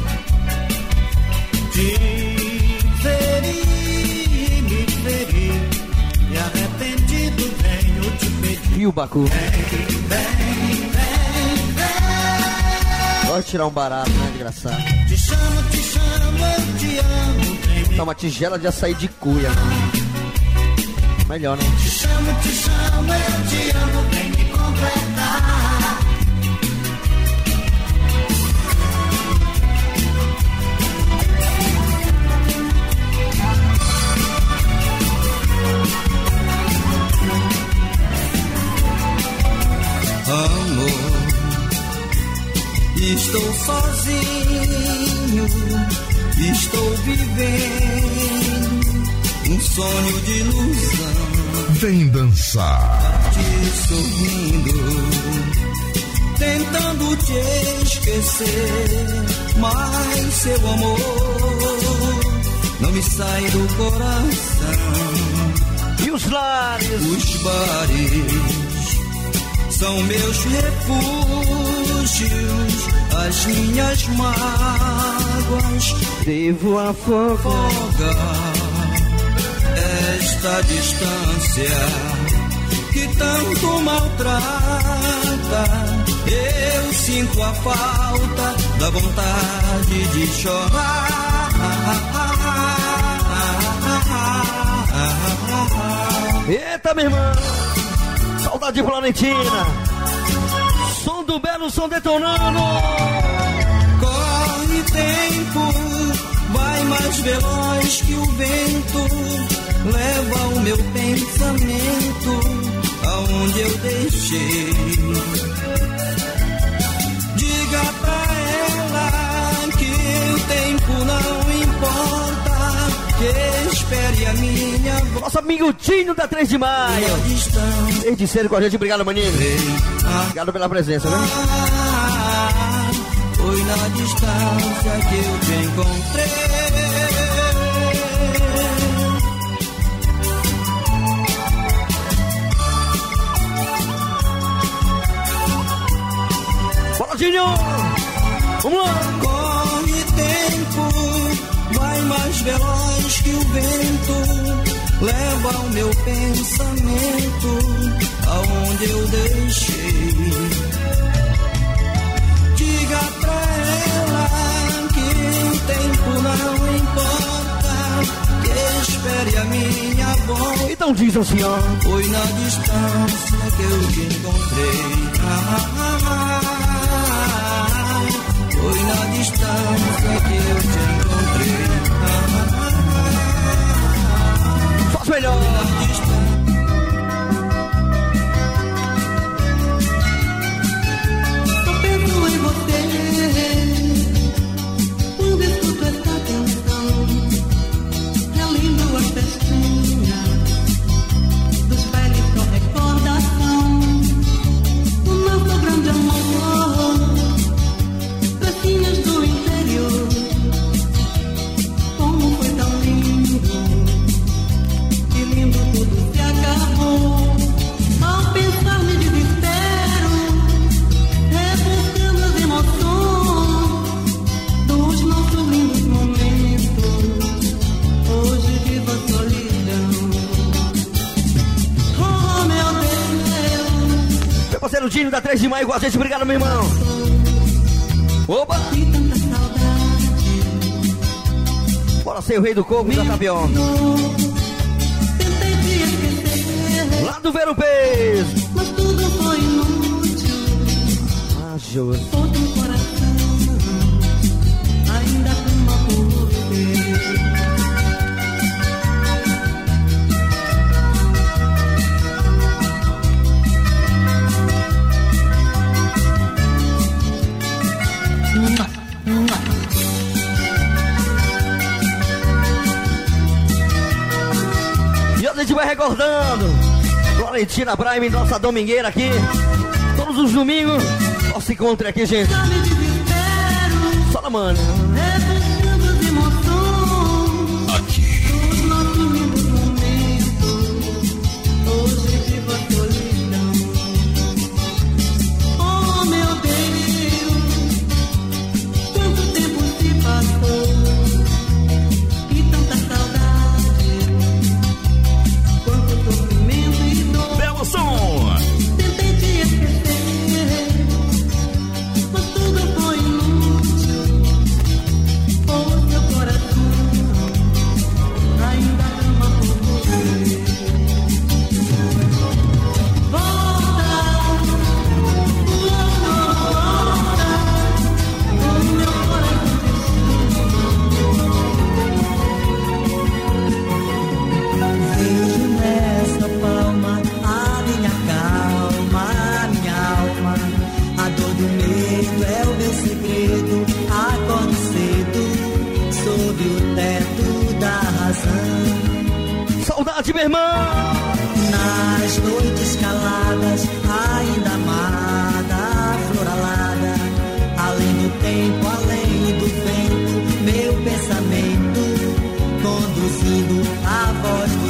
Te feri, me feri. E arrependido venho te pedir. E o Bacu? Vem, vem, vem, vem. Pode tirar um barato, né, desgraçado? Te chamo, te chamo, eu te amo. Vem me Tá uma tigela de açaí de cuia. Melhor, né? Te chamo, te chamo, eu te amo. Vem me completar. Amor, estou sozinho, estou vivendo um sonho de ilusão. Vem dançar. Te sorrindo, tentando te esquecer, mas seu amor não me sai do coração. E os lares? Os bares são meus refúgios, as minhas mágoas. Devo afogar esta distância que tanto maltrata. Eu sinto a falta da vontade de chorar. Eita, minha irmã! Saudade Florentina! Som do belo, som detonando! Corre tempo, vai mais veloz que o vento. Leva o meu pensamento aonde eu deixei. Diga pra ela que o tempo não importa, que espere a minha voz. Nosso amigo Tinho da três de maio. Desde cedo com a gente, obrigado, maninho. Obrigado pela presença, né? Foi na distância que eu te encontrei. Bora, Tinho! Vamos lá! Corre tempo, vai mais veloz que o vento. Leva o meu pensamento aonde eu deixei. Diga pra ela que o tempo não importa, que espere a a minha voz. Então diz assim, ó. Foi na distância que eu te encontrei. Ah, ah, ah, ah. Foi na distância que eu te encontrei. Ah, ah, ah. Faz melhor. Eu penso em você quando escuto essa canção. Relindo as festinhas dos bailes com recordação do nosso grande amor. Festinhas do interior, como foi tão lindo. Que lindo tudo se acabou. Ao pensar me desespero, repensando as emoções dos nossos lindos momentos. Hoje vivo a solidão. Oh meu Deus. Meu parceiro Dinho da três de maio com a gente, obrigado meu irmão. Opa! E tanta saudade. Bora ser o rei do coco da tapioca. Tentei te esquecer, Lá do Ver o Peso. mas tudo foi inútil. Ah, juro. Todo o coração ainda clama por você. E a gente vai recordando Valentina Prime, nossa domingueira aqui. Todos os domingos nós se encontra aqui, gente. Só na mano. Repensando as emoções dos nossos lindos momentos. Hoje vivo a solidão. Oh meu Deus, quanto tempo se passou e tanta saudade, quanto sofrimento e dor. Belo som! Tentei te esquecer, mas tudo foi inútil. O seu coração ainda ama por você. Volta, volta, o meu coração te vejo nessa palma a minha calma, a minha alma. A dor do medo é o meu segredo. Acordo cedo, sob o teto da razão. Saudade, meu irmão! Nas noites caladas, ainda amada, flor alada. Além do tempo, além do vento, meu pensamento conduzindo a voz do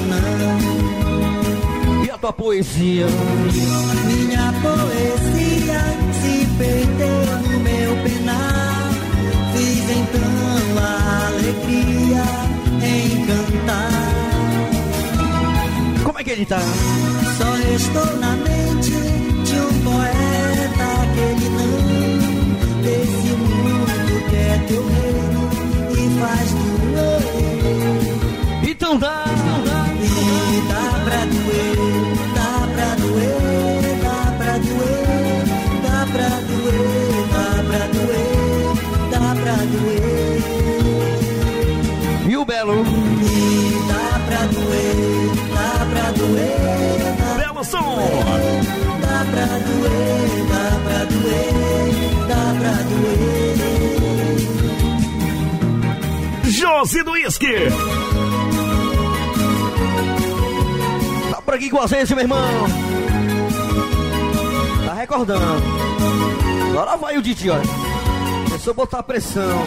não. E a tua poesia? Minha poesia se perdeu no meu penar. Fiz então a alegria em cantar. Como é que ele tá? Só restou na mente de um poeta aquele não desse mundo que é teu reino e faz doer. Então dá, então dá. E dá pra doer, dá pra doer, dá pra doer, dá pra doer, dá pra doer, dá pra doer. E o Belo? E dá pra doer, dá pra doer, dá Belo som! dá pra doer, dá pra doer, dá pra doer. Josi do Whisky! Tá por aqui com a gente, meu irmão. Tá recordando. Agora vai o Didi, olha. Começou a botar pressão.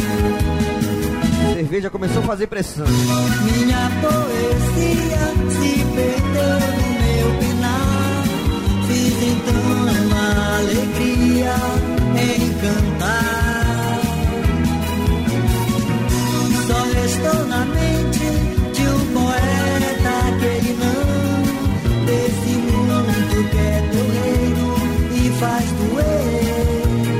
A cerveja começou a fazer pressão. Minha poesia se perdeu no meu penar. Fiz então uma alegria em cantar. Só restou na mente de um poeta aquele não desse mundo que é teu reino e faz doer.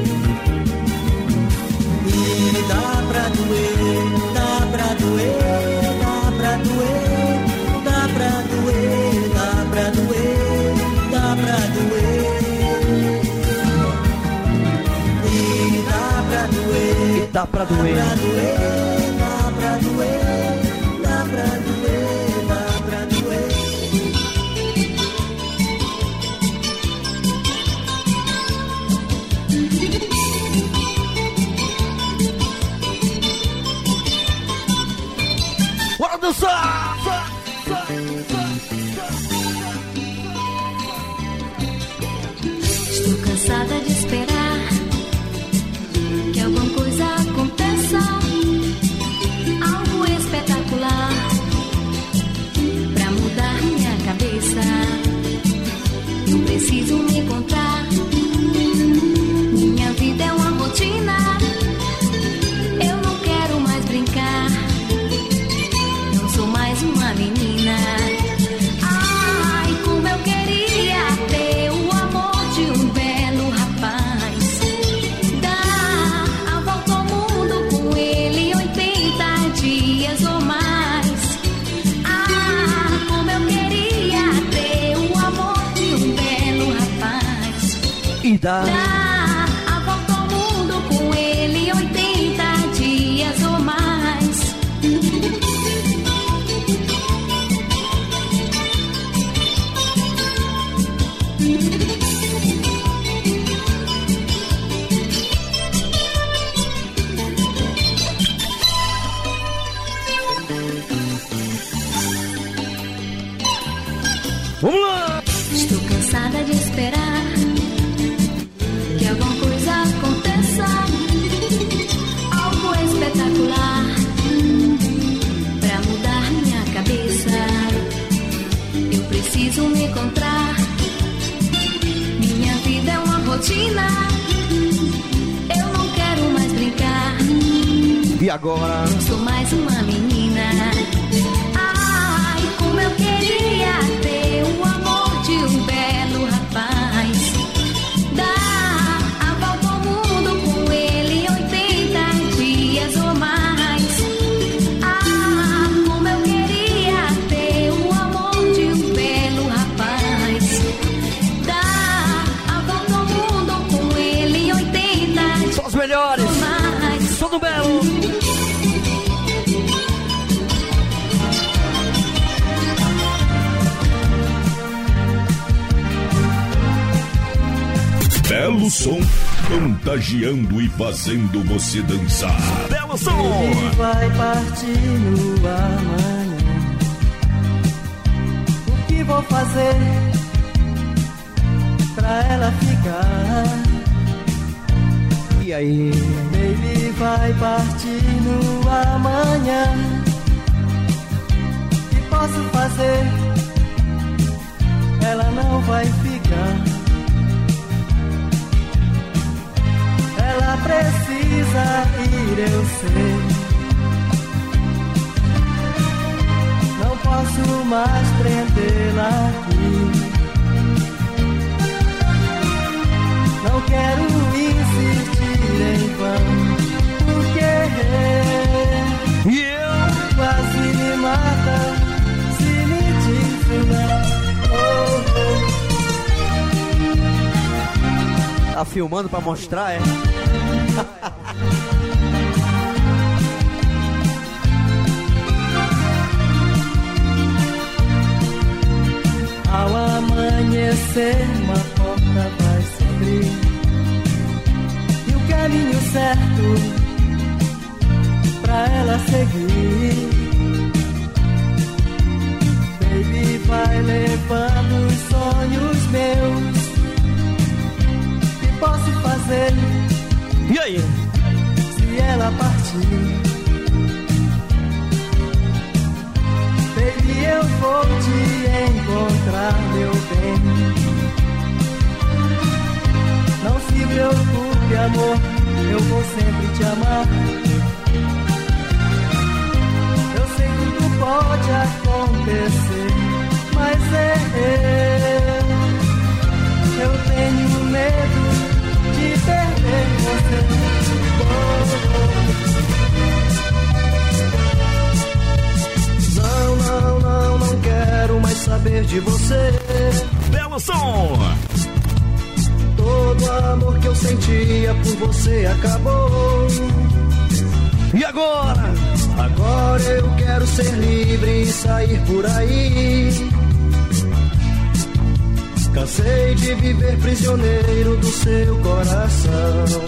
E dá pra doer, dá pra doer, dá pra doer, Dá pra doer. Dá pra doer, dá pra doer, dá pra doer, dá pra doer. Bora dançar! Estou cansada de esperar que alguma coisa aconteça, algo espetacular pra mudar minha cabeça. Eu preciso me encontrar. Minha vida é uma rotina. Eu não quero mais brincar. Não sou mais uma menina. Ai, como eu queria ter o amor de um belo rapaz. Dar a volta ao mundo com ele oitenta dias ou mais. Ah, como eu queria ter o amor de um belo rapaz. E dá. Dar a volta ao mundo com ele oitenta dias ou mais. Vamos lá! Estou cansada de esperar que alguma coisa aconteça, algo espetacular pra mudar minha cabeça. Eu preciso me encontrar. Minha vida é uma rotina. Eu não quero mais brincar. E agora? Não sou mais uma menina. Ai, como eu queria ter o amor de um belo rapaz. Dar a volta ao mundo com ele oitenta dias ou mais. Ah, como eu queria ter o amor de um belo rapaz. Dar a volta ao mundo com ele oitenta dias. São os melhores. Ou mais. Todo belo. Belo som, contagiando e fazendo você dançar. Belo som! Ele vai partir no amanhã. O que vou fazer pra ela ficar? E aí? Ele vai partir no amanhã. O que posso fazer? Ela não vai ficar. Ela precisa ir, eu sei. Não posso mais prendê-la aqui. Não quero insistir em vão, porque e eu quase me mata se me diz não. Oh, oh. Tá filmando pra mostrar, é? Ao amanhecer uma porta vai se abrir e o caminho certo pra ela seguir. Baby vai levando os sonhos meus. O que posso fazer? E aí? Se ela partir, baby, eu vou te encontrar, meu bem. Não se preocupe, amor, eu vou sempre te amar. Eu sei que tudo pode acontecer, mas é eu, eu tenho medo de perder você. Não, não, não, não quero mais saber de você. Belo som! Todo amor que eu sentia por você acabou. E agora? Agora eu quero ser livre e sair por aí. Cansei de viver prisioneiro do seu coração.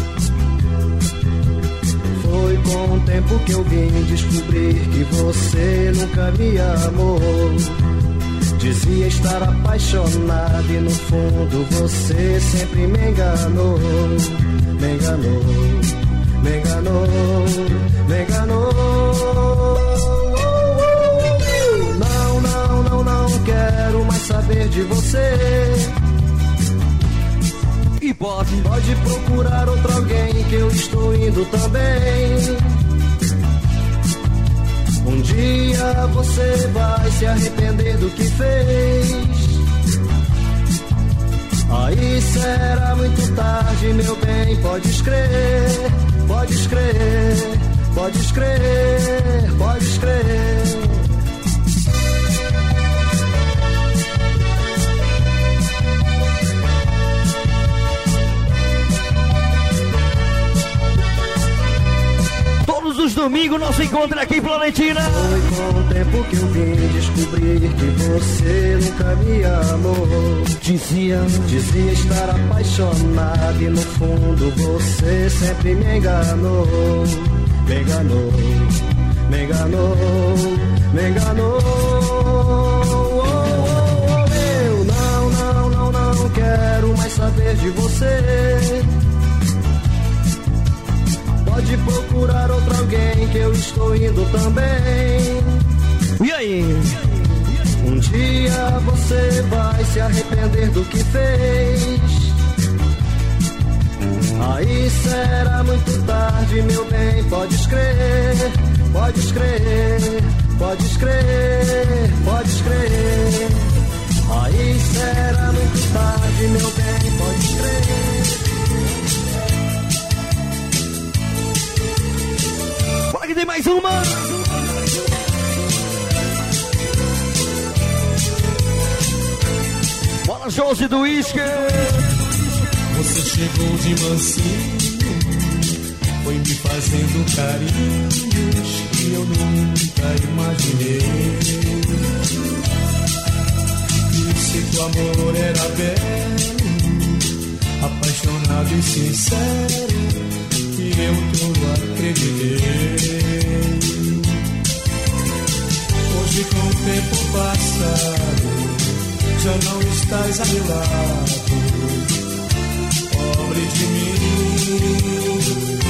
Foi com o tempo que eu vim descobrir que você nunca me amou. Dizia estar apaixonado e no fundo você sempre me enganou. Me enganou, me enganou, me enganou. Não, não, não, não quero mais saber de você. E pode, pode procurar outro alguém que eu estou indo também. Um dia você vai se arrepender do que fez. Aí será muito tarde, meu bem, pode crer, pode crer, pode crer, pode crer. Todos os domingos nosso encontro aqui em Planetina. Foi com o tempo que eu vim descobrir que você nunca me amou. Dizia, dizia estar apaixonado e no fundo você sempre me enganou. Me enganou, me enganou, me enganou. Eu não, não, não, não quero mais saber de você. Pode procurar outro alguém que eu estou indo também. E aí? Um dia você vai se arrepender do que fez. Aí será muito tarde, meu bem, pode crer, pode crer, pode crer, pode crer. Aí será muito tarde, meu bem, pode crer. Bora que tem mais uma! Bola Josi do Isca! Você chegou de mansinho, foi me fazendo carinhos que eu nunca imaginei. Disse que o amor era belo, apaixonado e sincero, e eu tudo acreditei. Hoje com o tempo passado, já não estás a meu lado. Pobre de mim,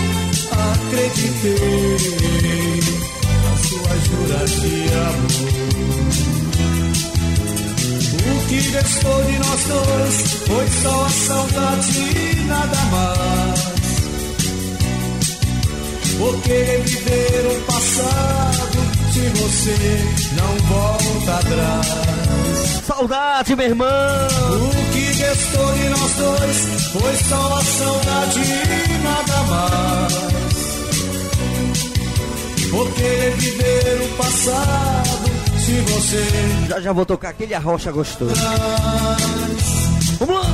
acreditei na sua jura de amor. O que restou de nós dois foi só a saudade e nada mais. Por que reviver o passado se você não volta atrás? Saudade, meu irmão! O que restou de nós dois foi só a saudade e nada mais. Por que reviver o passado se você... Já já vou tocar aquele arrocha gostoso. Vamos lá!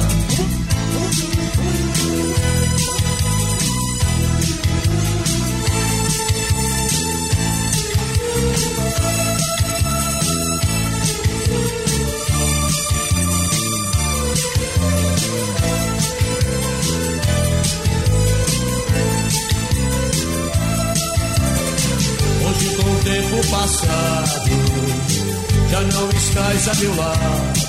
Tempo passado, já não estás a meu lado.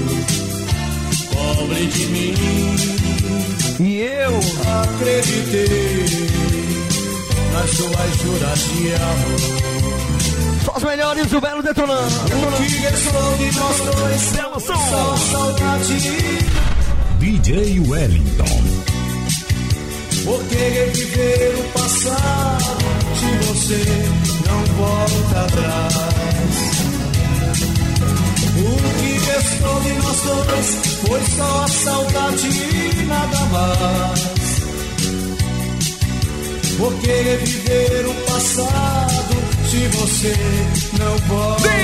Pobre de mim, e eu acreditei nas suas juras de amor. Só os melhores do Belo detonando. O que restou de nós dois, Belo som. Só saudade. D J Wellington. Por que reviver o passado se você não volta atrás? O que restou de nós dois foi só a saudade e nada mais. Por que reviver o passado se você não volta